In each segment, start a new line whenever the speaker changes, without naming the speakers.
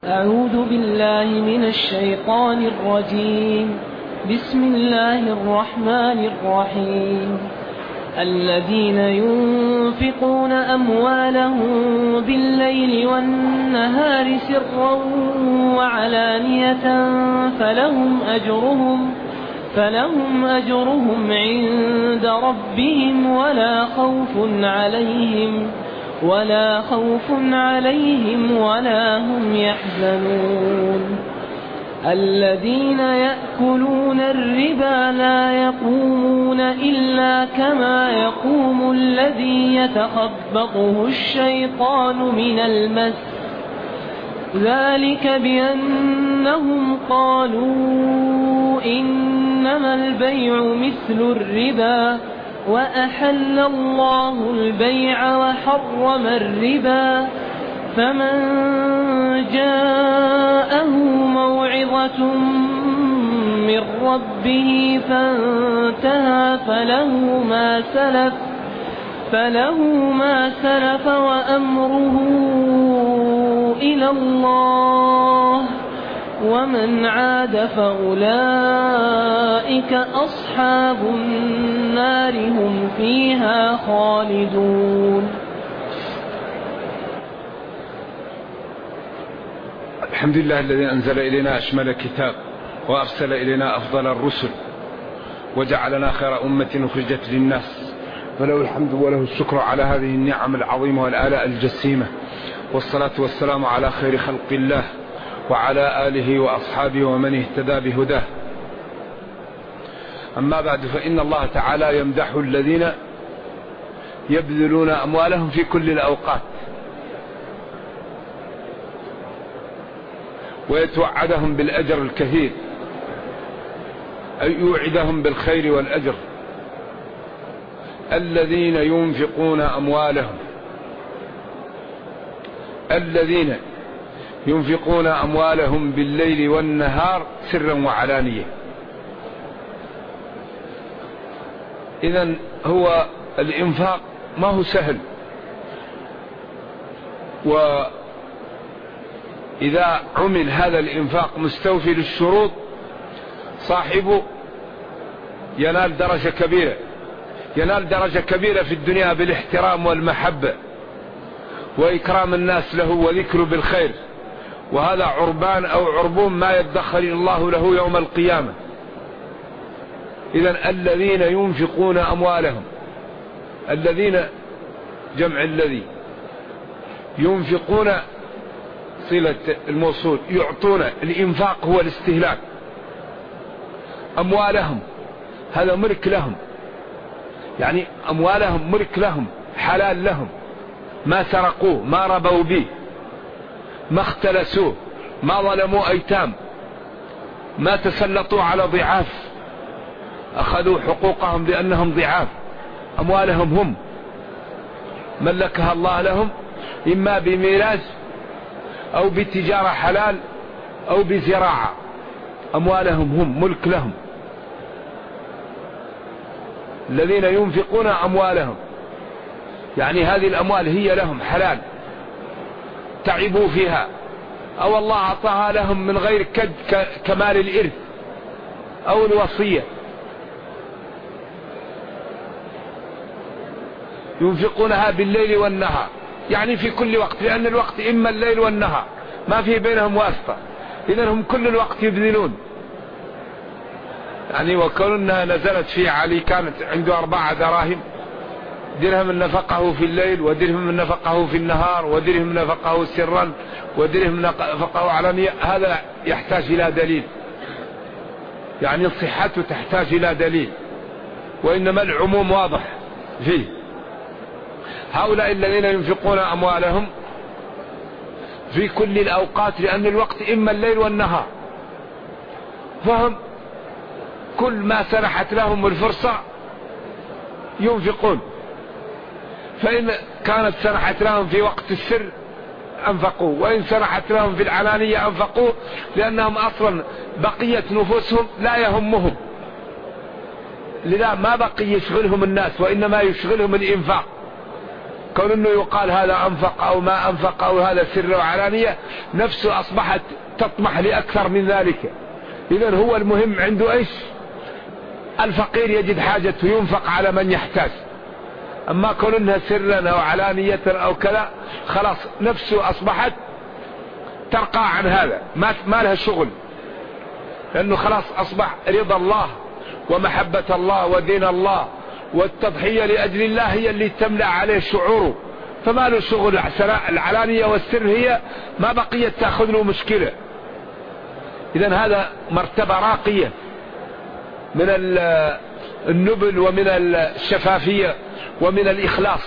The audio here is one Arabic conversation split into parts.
أعوذ بالله من الشيطان الرجيم. بسم الله الرحمن الرحيم. الذين ينفقون أموالهم بالليل والنهار سرا وعلانية فلهم أجرهم عند ربهم ولا خوف عليهم ولا هم يحزنون. الذين يأكلون الربا لا يقومون إلا كما يقوم الذي يتخبطه الشيطان من المس، ذلك بأنهم قالوا إنما البيع مثل الربا وأحل الله البيع وحرم الربا. فمن جاءه موعظة من ربه فانتهى فله ما سلف وأمره إلى الله، ومن عاد فأولئك أصحاب النار هم فيها خالدون.
الحمد لله الذي أنزل إلينا أشمل كتاب وأرسل إلينا أفضل الرسل وجعلنا خير أمة أخرجت للناس، فله الحمد وله الشكر على هذه النعم العظيمة والآلاء الجسيمة، والصلاة والسلام على خير خلق الله وعلى آله وأصحابه ومن اهتدى بهداه. أما بعد، فإن الله تعالى يمدح الذين يبذلون أموالهم في كل الأوقات ويتوعدهم بالأجر الكثير، أي يوعدهم بالخير والأجر. الذين ينفقون أموالهم بالليل والنهار سرا وعلانية. إذن هو الإنفاق ما هو سهل، وإذا عمل هذا الإنفاق مستوفي للشروط صاحبه ينال درجة كبيرة في الدنيا بالاحترام والمحبة وإكرام الناس له وذكره بالخير، وهذا عربان أو عربون ما يدخر الله له يوم القيامة. إذن الذين ينفقون أموالهم، الذين جمع الذي، ينفقون صلة الموصول، يعطون. الإنفاق هو الاستهلاك. أموالهم هذا ملك لهم، يعني أموالهم ملك لهم، حلال لهم، ما سرقوه، ما ربوا به، ما اختلسوه، ما ظلموا أيتام، ما تسلطوا على ضعاف، أخذوا حقوقهم لأنهم ضعاف. أموالهم هم ملكها الله لهم، إما بميراث أو بتجارة حلال أو بزراعة. أموالهم هم ملك لهم. الذين ينفقون أموالهم يعني هذه الأموال هي لهم حلال، تعبوا فيها أو الله أعطاها لهم من غير كد كمال الإرث أو الوصية. ينفقونها بالليل والنهار، يعني في كل وقت، لأن الوقت إما الليل والنهار، ما في بينهم واسطة. إذن هم كل الوقت يبذلون. يعني وكأنها نزلت في علي، كانت عنده 4 دراهم، درهم نفقه في الليل، ودرهم نفقه في النهار، ودرهم نفقه سرا، ودرهم نفقه علانية. هذا يحتاج إلى دليل، يعني صحته تحتاج إلى دليل، وإنما العموم واضح فيه. هؤلاء الذين ينفقون أموالهم في كل الأوقات، لأن الوقت إما الليل والنهار، فهم كل ما سنحت لهم الفرصة ينفقون. فإن كانت سنحت لهم في وقت السر أنفقوا، وإن سنحت لهم في العلانية أنفقوا، لأنهم أصلا بقية نفوسهم لا يهمهم، لذا ما بقي يشغلهم الناس، وإنما يشغلهم الإنفاق. كون انه يقال هذا انفق او ما انفق او هذا سر وعلانية، نفسه اصبحت تطمح لاكثر من ذلك. اذا هو المهم عنده ايش؟ الفقير يجد حاجته ينفق على من يحتاج. اما كون انها سرا او علانية او كذا، خلاص نفسه اصبحت ترقى عن هذا، ما لها شغل، لانه خلاص اصبح رضا الله ومحبة الله ودين الله والتضحية لأجل الله هي اللي تملأ عليه شعوره، فما له شغل. العلانية والسر هي ما بقيت تأخذ له مشكلة. إذن هذا مرتبة راقية من النبل ومن الشفافية ومن الإخلاص.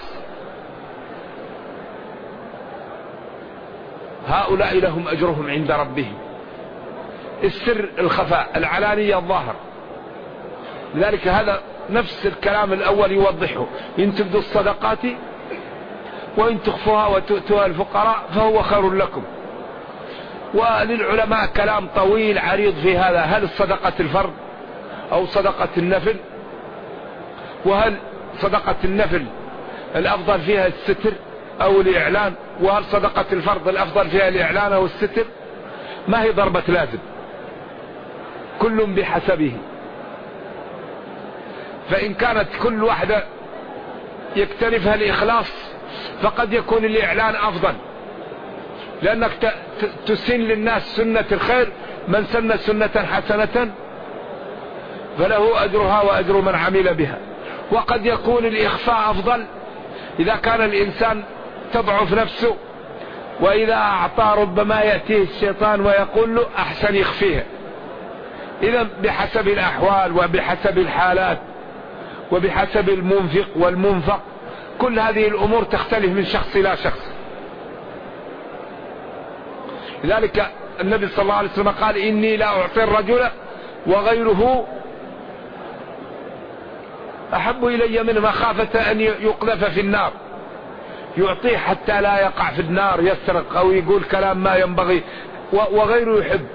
هؤلاء لهم أجرهم عند ربهم. السر الخفاء، العلانية الظاهر. لذلك هذا نفس الكلام الأول يوضحه: إن تبدوا الصدقات وإن تخفوها وتؤتوها الفقراء فهو خير لكم. وللعلماء كلام طويل عريض في هذا: هل صدقة الفرض أو صدقة النفل؟ وهل صدقة النفل الأفضل فيها الستر أو الإعلان؟ وهل صدقة الفرض الأفضل فيها الإعلان أو الستر؟ ما هي ضربة لازم، كل بحسبه. فإن كانت كل واحدة يكتنفها الإخلاص فقد يكون الإعلان أفضل، لأنك تسن للناس سنة الخير. من سن سنة حسنة فله أجرها وأجر من عمل بها. وقد يكون الإخفاء أفضل إذا كان الإنسان تضعف نفسه، وإذا أعطى ربما يأتيه الشيطان ويقول له أحسن يخفيها. إذا بحسب الأحوال وبحسب الحالات وبحسب المنفق والمنفق، كل هذه الأمور تختلف من شخص إلى شخص. لذلك النبي صلى الله عليه وسلم قال: إني لا أعطي الرجل وغيره أحب إلي منه مخافة أن يقذف في النار. يعطيه حتى لا يقع في النار، يسرق أو يقول كلام ما ينبغي، وغيره يحب.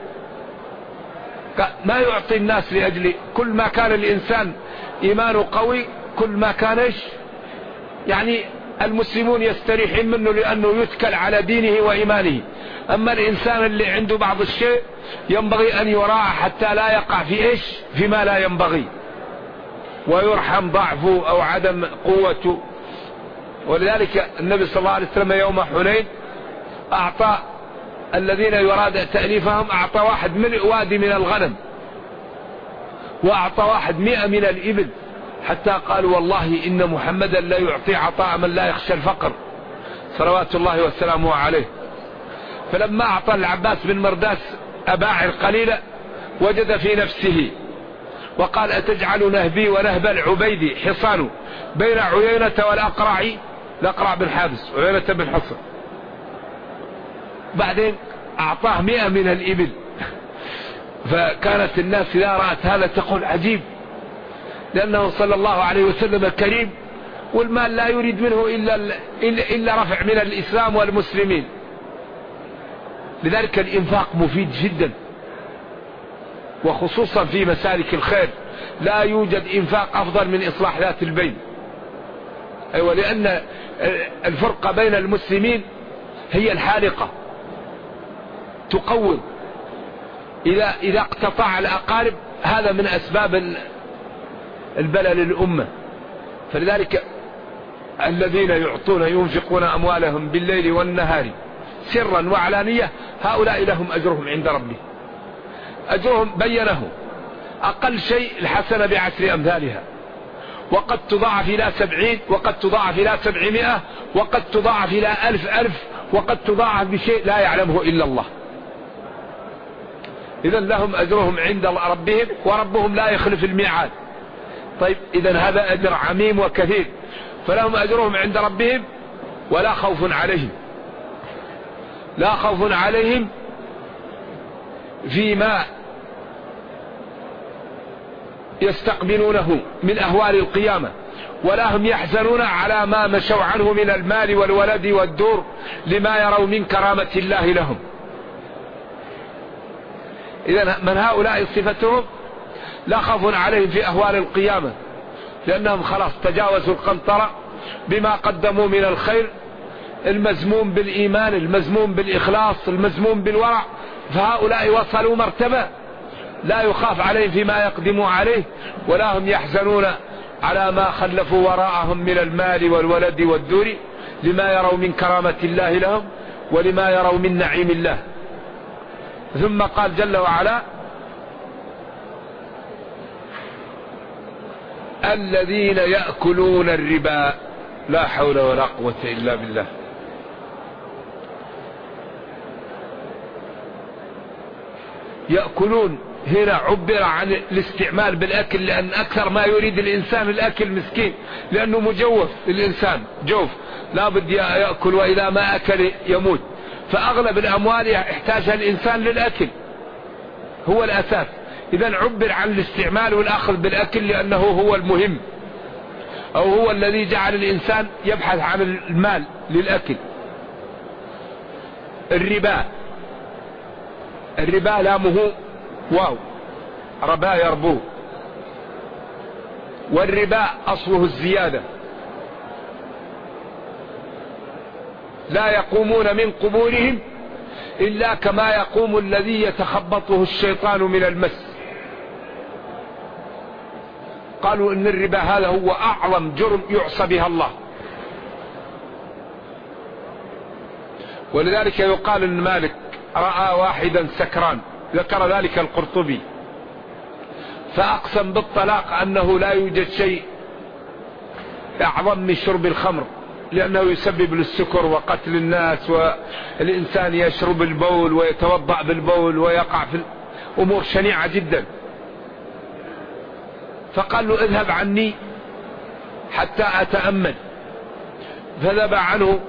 ما يعطي الناس لأجل كل ما كان الإنسان إيمانه قوي، كل ما كانش يعني المسلمون يستريحون منه لأنه يتكل على دينه وإيمانه. أما الإنسان اللي عنده بعض الشيء ينبغي أن يراعى حتى لا يقع في إيش؟ فيما لا ينبغي، ويرحم ضعفه أو عدم قوته. ولذلك النبي صلى الله عليه وسلم يوم حنين أعطى الذين يراد تأليفهم، أعطى واحد ملء وادي من الغنم، وأعطى واحد 100 من الإبل، حتى قالوا: والله إن محمدا لا يعطي عطاء من لا يخشى الفقر، صلوات الله وسلامه عليه. فلما أعطى العباس بن مرداس أباعر قليلة وجد في نفسه وقال: أتجعل نهبي ونهب العبيدي حصان بين عيينة والأقرع، الأقرع بن حابس، عيينة بن حصن. بعدين أعطاه 100 من الإبل. فكانت الناس إذا رأت هذا تقول: عجيب، لأنه صلى الله عليه وسلم كريم، والمال لا يريد منه إلا رفع من الإسلام والمسلمين. لذلك الإنفاق مفيد جدا، وخصوصا في مسالك الخير. لا يوجد إنفاق أفضل من إصلاح ذات البين. أيوة، لأن الفرقة بين المسلمين هي الحالقة، تقوم. إذا اقتطع الأقارب هذا من أسباب البلل الأمة. فلذلك الذين يعطون ينفقون أموالهم بالليل والنهار سرا وعلانية، هؤلاء لهم أجرهم عند ربهم. أجرهم بينه: أقل شيء الحسنة ب10 أمثالها، وقد تضاعف إلى 70، وقد تضاعف إلى 700، وقد تضاعف إلى 1000، وقد تضاعف بشيء لا يعلمه إلا الله. إذن لهم أجرهم عند ربهم، وربهم لا يخلف الميعاد. طيب، إذن هذا أجر عميم وكثير. فلهم أجرهم عند ربهم ولا خوف عليهم، لا خوف عليهم فيما يستقبلونه من أهوال القيامة، ولا هم يحزنون على ما مشوا عنه من المال والولد والدور، لما يروا من كرامة الله لهم. إذن من هؤلاء صفتهم لا خوف عليهم في أهوال القيامة، لأنهم خلاص تجاوزوا القنطرة بما قدموا من الخير، المزموم بالإيمان، المزموم بالإخلاص، المزموم بالورع، فهؤلاء وصلوا مرتبة لا يخاف عليهم فيما يقدموا عليه، ولا هم يحزنون على ما خلفوا وراءهم من المال والولد والدور، لما يروا من كرامة الله لهم ولما يروا من نعيم الله. ثم قال جل وعلا: الذين يأكلون الربا. لا حول ولا قوة إلا بالله. يأكلون هنا عبر عن الاستعمال بالأكل، لأن أكثر ما يريد الإنسان الأكل مسكين، لأنه مجوف الإنسان، جوف لا بد يأكل، وإذا ما أكل يموت، فأغلب الأموال يحتاجها الإنسان للأكل، هو الأساس. إذن عبر عن الاستعمال والأخذ بالأكل لأنه هو المهم، أو هو الذي جعل الإنسان يبحث عن المال للأكل. الربا لامه واو، ربا يربو، والربا أصله الزيادة. لا يقومون من قبورهم إلا كما يقوم الذي يتخبطه الشيطان من المس. قالوا إن الربا هذا هو أعظم جرم يعصى بها الله، ولذلك يقال إن مالك رأى واحدا سكران، ذكر ذلك القرطبي، فأقسم بالطلاق أنه لا يوجد شيء أعظم من شرب الخمر، لأنه يسبب للسكر وقتل الناس، والإنسان يشرب البول ويتوضأ بالبول ويقع في أمور شنيعة جدا. فقال له: اذهب عني حتى أتأمل. فذهب عنه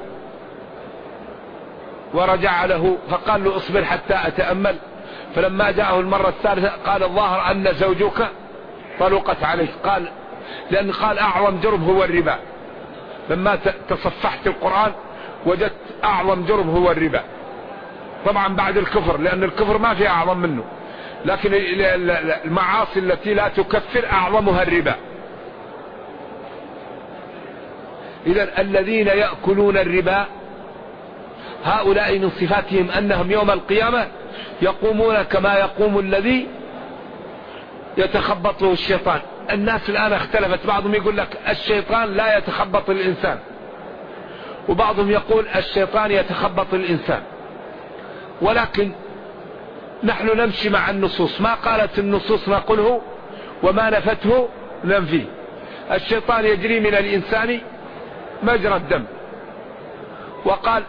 ورجع له، فقال له: اصبر حتى أتأمل. فلما جاءه المرة الثالثة قال: الظاهر أن زوجك طلقت عليه. قال: لأن قال أعظم جرم هو الربا. لما تصفحت القرآن وجدت أعظم جرم هو الربا، طبعا بعد الكفر، لأن الكفر ما في أعظم منه، لكن المعاصي التي لا تكفر أعظمها الربا. إذن الذين يأكلون الربا هؤلاء من صفاتهم أنهم يوم القيامة يقومون كما يقوم الذي يتخبطه الشيطان. الناس الآن اختلفت، بعضهم يقول لك الشيطان لا يتخبط الإنسان، وبعضهم يقول الشيطان يتخبط الإنسان، ولكن نحن نمشي مع النصوص، ما قالت النصوص نقوله وما نفته ننفيه. الشيطان يجري من الإنسان مجرى الدم، وقال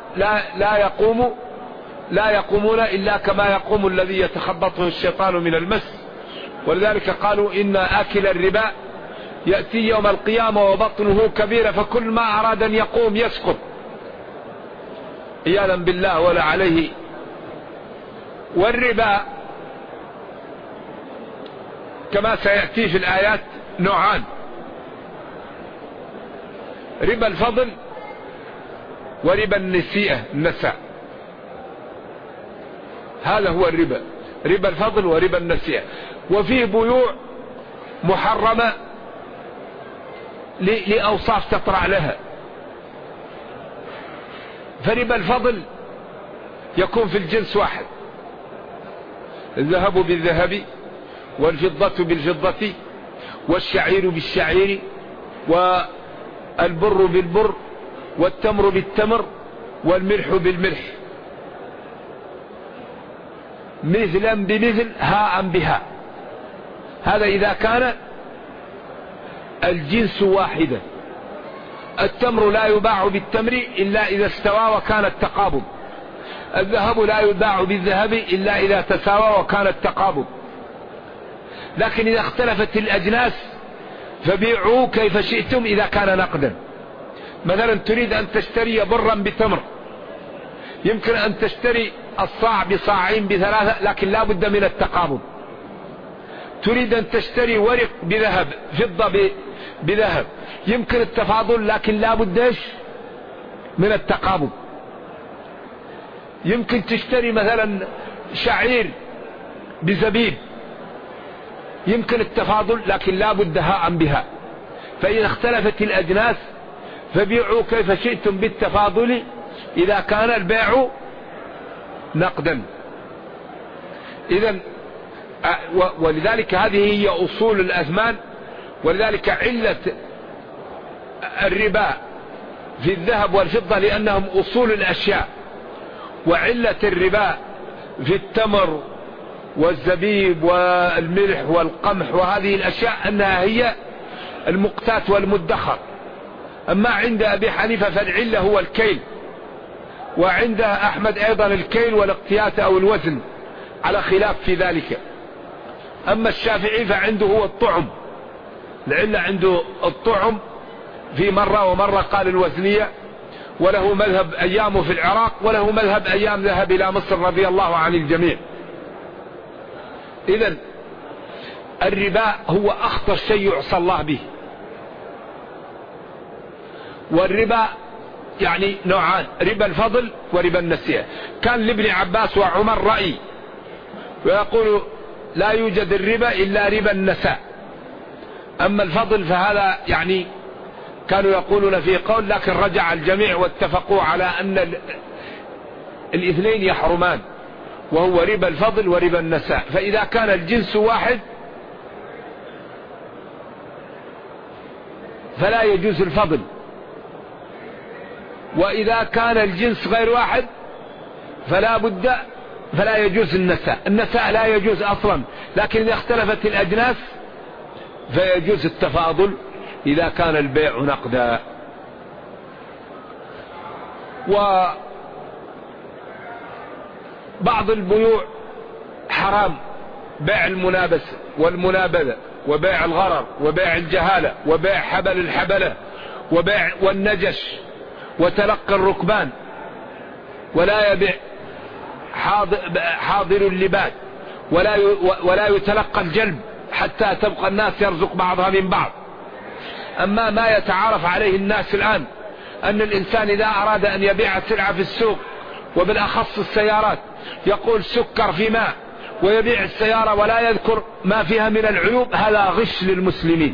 لا يقومون إلا كما يقوم الذي يتخبطه الشيطان من المس. ولذلك قالوا إن آكل الربا يأتي يوم القيامة وبطنه كبيرة، فكل ما أراد أن يقوم يسقط عياذا بالله ولا عليه. والربا كما سيأتي في الآيات نوعان: ربا الفضل وربا النساء. هذا هو الربا، ربا الفضل وربا النسيئة. وفيه بيوع محرمة لأوصاف تطرع لها. فربا الفضل يكون في الجنس واحد: الذهب بالذهب، والفضة بالفضة، والشعير بالشعير، والبر بالبر، والتمر بالتمر، والملح بالملح، مثلا بمثل هاء بها. هذا إذا كان الجنس واحدا. التمر لا يباع بالتمر إلا إذا استوى وكان التقابض، الذهب لا يباع بالذهب إلا إذا تساوى وكان التقابض. لكن إذا اختلفت الأجناس فبيعوا كيف شئتم إذا كان نقدا. مثلا تريد أن تشتري برا بتمر، يمكن أن تشتري الصاع بصاعين بثلاثة، لكن لا بد من التقابض. تريد أن تشتري ورق بذهب، فضة بذهب، يمكن التفاضل، لكن لا بد من التقابض. يمكن تشتري مثلا شعير بزبيب، يمكن التفاضل، لكن لا بد هاء بها. فإذا اختلفت الأجناس فبيعوا كيف شئتم بالتفاضل إذا كان البيع نقدا. إذن ولذلك هذه هي أصول الأثمان. ولذلك علة الربا في الذهب والفضة لأنهم أصول الأشياء، وعلة الربا في التمر والزبيب والملح والقمح وهذه الأشياء أنها هي المقتات والمدخر. أما عند أبي حنيفة فالعلة هو الكيل، وعند أحمد أيضا الكيل والاقتيات أو الوزن، على خلاف في ذلك. أما الشافعي فعنده هو الطعم، العلة عنده الطعم في مرة، ومرة قال الوزنية، وله مذهب أيامه في العراق، وله مذهب أيام ذهب إلى مصر رضي الله عن الجميع. إذن الربا هو أخطر شيء يعصى الله به. والربا يعني نوعان، ربا الفضل وربا النسيئة. كان لابن عباس وعمر رأي، ويقول لا يوجد الربا إلا ربا النساء. أما الفضل فهذا يعني كانوا يقولون فيه قول، لكن رجع الجميع واتفقوا على أن الاثنين يحرمان، وهو ربا الفضل وربا النساء. فإذا كان الجنس واحد فلا يجوز الفضل، وإذا كان الجنس غير واحد فلا يجوز النساء. النساء لا يجوز أصلا، لكن إذا اختلفت الأجناس فيجوز التفاضل إذا كان البيع نقدا. وبعض البيوع حرام، بيع المنابس والمنابذة، وبيع الغرر، وبيع الجهالة، وبيع حبل الحبلة، وبيع والنجش، وتلقى الركبان، ولا يبيع حاضر اللباد، ولا يتلقى الجلب حتى تبقى الناس يرزق بعضها من بعض. أما ما يتعارف عليه الناس الآن أن الإنسان إذا أراد أن يبيع سلعة في السوق، وبالأخص السيارات، يقول سكر في ماء، ويبيع السيارة ولا يذكر ما فيها من العيوب، هذا غش للمسلمين.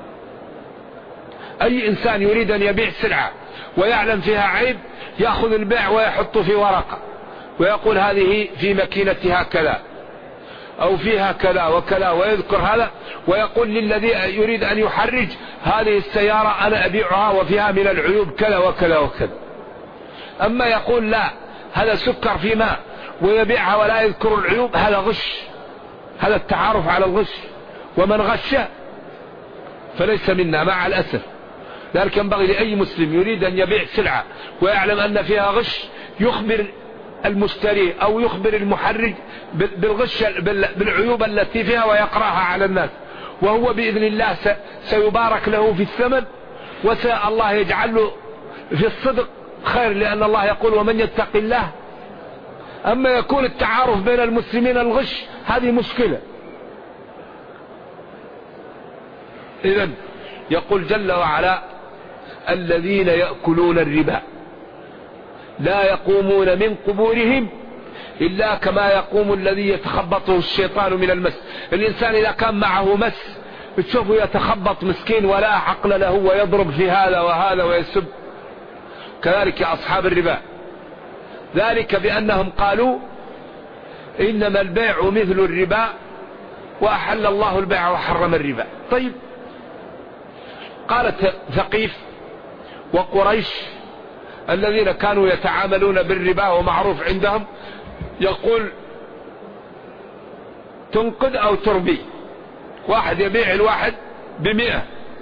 أي إنسان يريد أن يبيع سلعة ويعلم فيها عيب يأخذ البيع ويحطه في ورقة ويقول هذه في ماكينتها كذا أو فيها كذا وكذا، ويذكر هذا، ويقول للذي يريد أن يحرج هذه السيارة أنا أبيعها وفيها من العيوب كذا وكذا وكذا. أما يقول لا هذا سكر في ماء ويبيعها ولا يذكر العيوب، هذا غش، هذا التعارف على الغش، ومن غش فليس منا مع الأسف. ذلك ينبغي لأي مسلم يريد أن يبيع سلعة ويعلم أن فيها غش يخبر المشتري أو يخبر المحرج بالغش بالعيوب التي فيها ويقرأها على الناس، وهو بإذن الله سيبارك له في الثمن، الله يجعل له في الصدق خير، لأن الله يقول ومن يتق الله. أما يكون التعارف بين المسلمين الغش، هذه مشكلة. إذن يقول جل وعلا الذين يأكلون الربا لا يقومون من قبورهم إلا كما يقوم الذي يتخبطه الشيطان من المس. الإنسان إذا كان معه مس بتشوفه يتخبط مسكين ولا عقل له، ويضرب في هذا وهذا ويسب. كذلك أصحاب الربا، ذلك بأنهم قالوا إنما البيع مثل الربا وأحل الله البيع وحرم الربا. طيب، قالت ثقيف وقريش الذين كانوا يتعاملون بالربا ومعروف عندهم، يقول تنقد أو تربي، واحد يبيع الواحد ب100،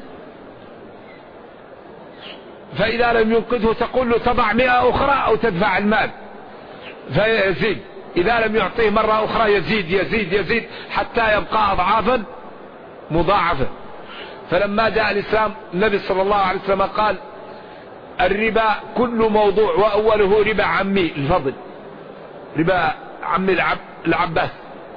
فإذا لم ينقذه تقول له تضع 100 أخرى أو تدفع المال فيزيد، إذا لم يعطيه مرة أخرى يزيد يزيد يزيد حتى يبقى أضعافا مضاعفة. فلما جاء الإسلام النبي صلى الله عليه وسلم قال الربا كل موضوع وأوله ربا عمي الفضل، ربا عمي العباس،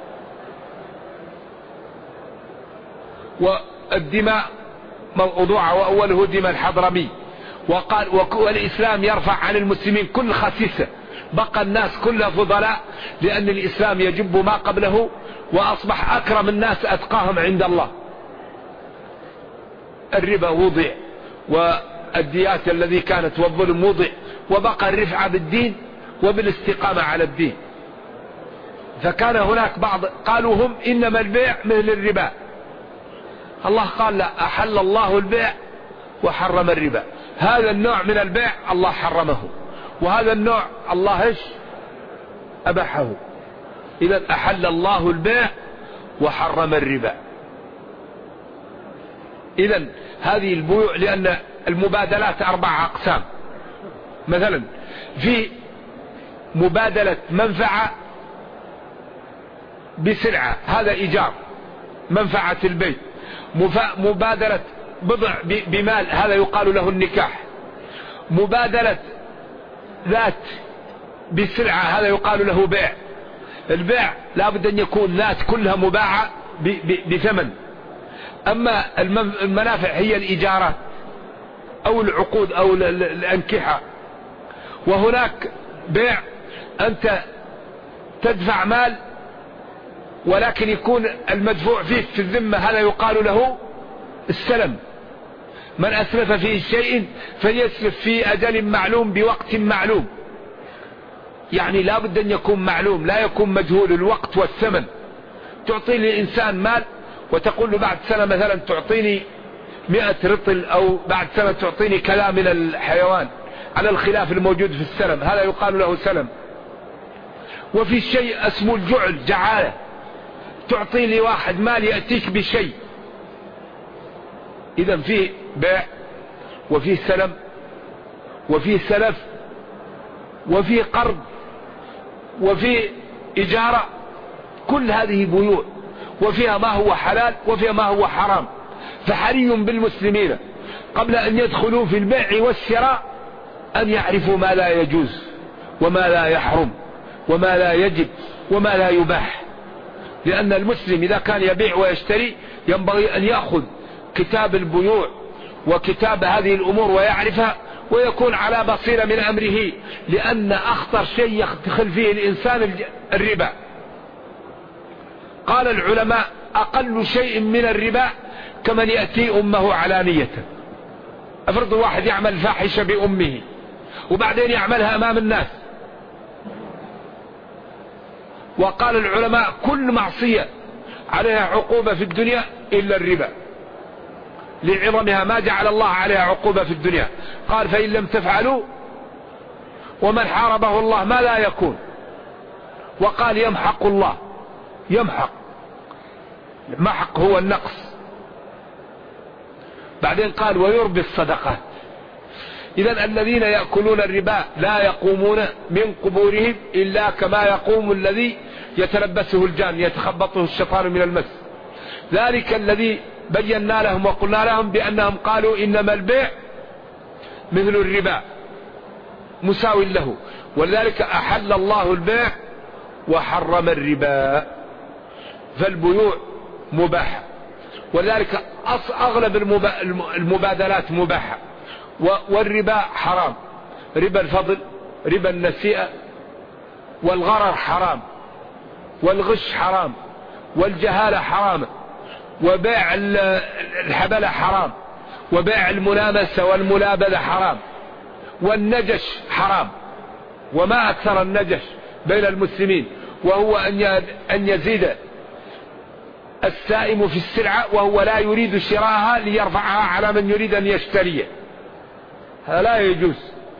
والدماء موضوعة وأوله دماء الحضرمي. وقال والإسلام يرفع عن المسلمين كل خسيسة، بقى الناس كلها فضلاء لأن الإسلام يجب ما قبله، وأصبح أكرم الناس أتقاهم عند الله. الربا وضع الديات الذي كانت والظلم وضع، وبقى الرفعة بالدين وبالاستقامة على الدين. فكان هناك بعض قالوا هم إنما البيع مثل الربا. الله قال لا، أحل الله البيع وحرم الربا. هذا النوع من البيع الله حرمه، وهذا النوع الله ايش أباحه. إذا أحل الله البيع وحرم الربا. إذا هذه البيوع، لأن المبادلات 4 أقسام. مثلا في مبادلة منفعة بسلعة، هذا إيجار منفعة البيت. مبادلة بضع بمال، هذا يقال له النكاح. مبادلة ذات بسلعة، هذا يقال له بيع. البيع لا بد أن يكون ذات كلها مباعة بثمن. أما المنافع هي الإيجارات أو العقود أو الأنكحة. وهناك بيع أنت تدفع مال ولكن يكون المدفوع فيه في الذمة، هذا يقال له السلم. من أسلف فيه شيء فليسلف في أجل معلوم بوقت معلوم. يعني لا بد أن يكون معلوم، لا يكون مجهول الوقت والثمن. تعطي للإنسان مال وتقول له بعد سنة مثلا تعطيني 100 رطل، أو بعد سنة تعطيني كذا من الحيوان، على الخلاف الموجود في السلم، هذا يقال له سلم. وفي شيء اسمه الجعل، جعالة، تعطي لي واحد مال يأتيك بشيء. إذا فيه بيع وفيه سلم وفيه سلف وفيه قرض وفيه إجارة، كل هذه بيوع، وفيها ما هو حلال وفيها ما هو حرام. فحري بالمسلمين قبل أن يدخلوا في البيع والشراء أن يعرفوا ما لا يجوز وما لا يحرم وما لا يجب وما لا يباح. لأن المسلم إذا كان يبيع ويشتري ينبغي أن يأخذ كتاب البيوع وكتاب هذه الأمور ويعرفها، ويكون على بصيرة من أمره. لأن أخطر شيء يدخل فيه الإنسان الربا. قال العلماء أقل شيء من الربا كمن يأتي أمه علانية. أفرض واحد يعمل فاحشة بأمه وبعدين يعملها أمام الناس. وقال العلماء كل معصية عليها عقوبة في الدنيا إلا الربا، لعظمها ما جعل الله عليها عقوبة في الدنيا. قال فإن لم تفعلوا ومن حاربه الله ما لا يكون. وقال يمحق الله، يمحق، محق هو النقص. بعدين قال ويربي الصدقات. إذن الذين يأكلون الربا لا يقومون من قبورهم إلا كما يقوم الذي يتلبسه الجان يتخبطه الشيطان من المس. ذلك الذي بينا لهم وقلنا لهم بأنهم قالوا إنما البيع مثل الربا مساو له، ولذلك أحل الله البيع وحرم الربا. فالبيوع مباحة، ولذلك أغلب المبادلات مباحة. والربا حرام، ربا الفضل، ربا النسيئة، والغرر حرام، والغش حرام، والجهالة حرام، وبيع الحبلة حرام، وبيع الملامسة والملابذة حرام، والنجش حرام. وما أكثر النجش بين المسلمين، وهو أن يزيد السائم في السلعة وهو لا يريد شراءها ليرفعها على من يريد أن يشتريه، هذا لا يجوز.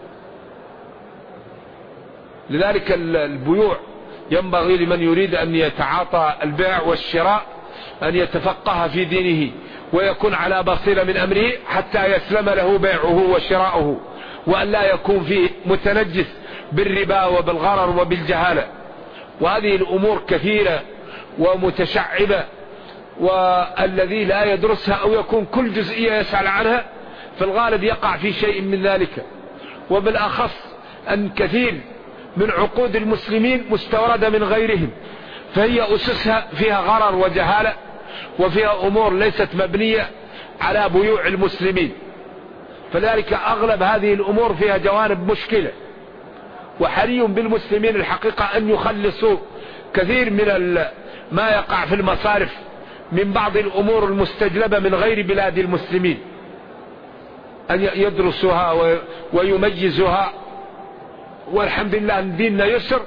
لذلك البيوع ينبغي لمن يريد أن يتعاطى البيع والشراء أن يتفقه في دينه ويكون على بصيرة من أمره حتى يسلم له بيعه وشراؤه، وأن لا يكون فيه متنجس بالربا وبالغرر وبالجهالة. وهذه الأمور كثيرة ومتشعبة، والذي لا يدرسها أو يكون كل جزئية يسأل عنها في الغالب يقع في شيء من ذلك. وبالأخص أن كثير من عقود المسلمين مستوردة من غيرهم، فهي أسسها فيها غرر وجهالة، وفيها أمور ليست مبنية على بيوع المسلمين. فذلك أغلب هذه الأمور فيها جوانب مشكلة، وحري بالمسلمين الحقيقة أن يخلصوا كثير من ما يقع في المصارف من بعض الأمور المستجلبة من غير بلاد المسلمين. أن يدرسها ويميزها، والحمد لله أن ديننا يسر.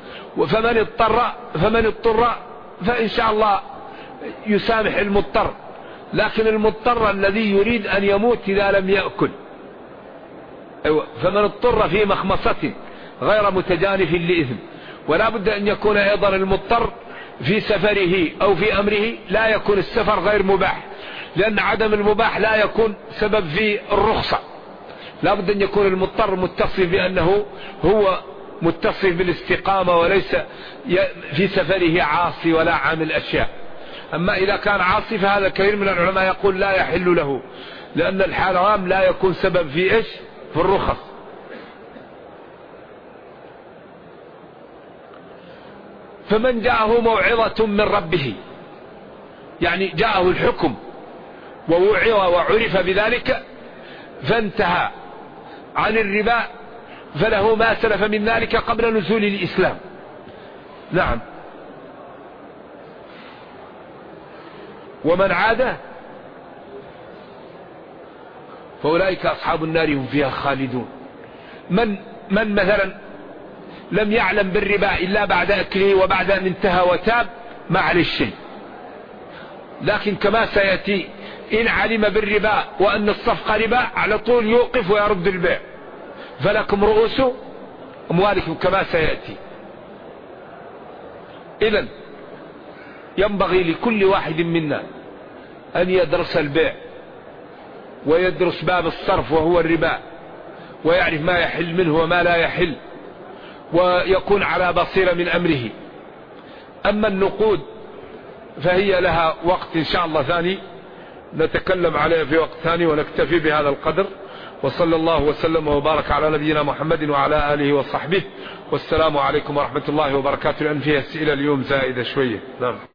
فمن اضطر فإن شاء الله يسامح المضطر، لكن المضطر الذي يريد أن يموت إذا لم يأكل. فمن اضطر في مخمصة غير متجانف لإثم. ولا بد أن يكون أيضا المضطر في سفره أو في أمره لا يكون السفر غير مباح، لأن عدم المباح لا يكون سبب في الرخصة. لا بد أن يكون المضطر متصف بأنه هو متصف بالاستقامة، وليس في سفره عاصي ولا عامل أشياء. أما إذا كان عاصي فهذا كثير من العلماء يقول لا يحل له، لأن الحرام لا يكون سبب في إيش؟ في الرخص. فمن جاءه موعظة من ربه، يعني جاءه الحكم ووعظ وعرف بذلك فانتهى عن الربا فله ما سلف من ذلك قبل نزول الإسلام. نعم. ومن عاد فأولئك أصحاب النار هم فيها خالدون. من مثلا لم يعلم بالربا إلا بعد أكله وبعد أن انتهى وتاب ما عليه الشيء، لكن كما سيأتي إن علم بالربا وأن الصفقة ربا على طول يوقف ويرد البيع. فلكم رؤوس أموالكم كما سيأتي. إذن ينبغي لكل واحد منا أن يدرس البيع ويدرس باب الصرف وهو الربا، ويعرف ما يحل منه وما لا يحل، ويكون على بصيرة من أمره. أما النقود فهي لها وقت إن شاء الله ثاني نتكلم عليها في وقت ثاني، ونكتفي بهذا القدر. وصلى الله وسلم وبارك على نبينا محمد وعلى آله وصحبه، والسلام عليكم ورحمة الله وبركاته. لأن فيها أسئلة اليوم زائدة شوية. نعم.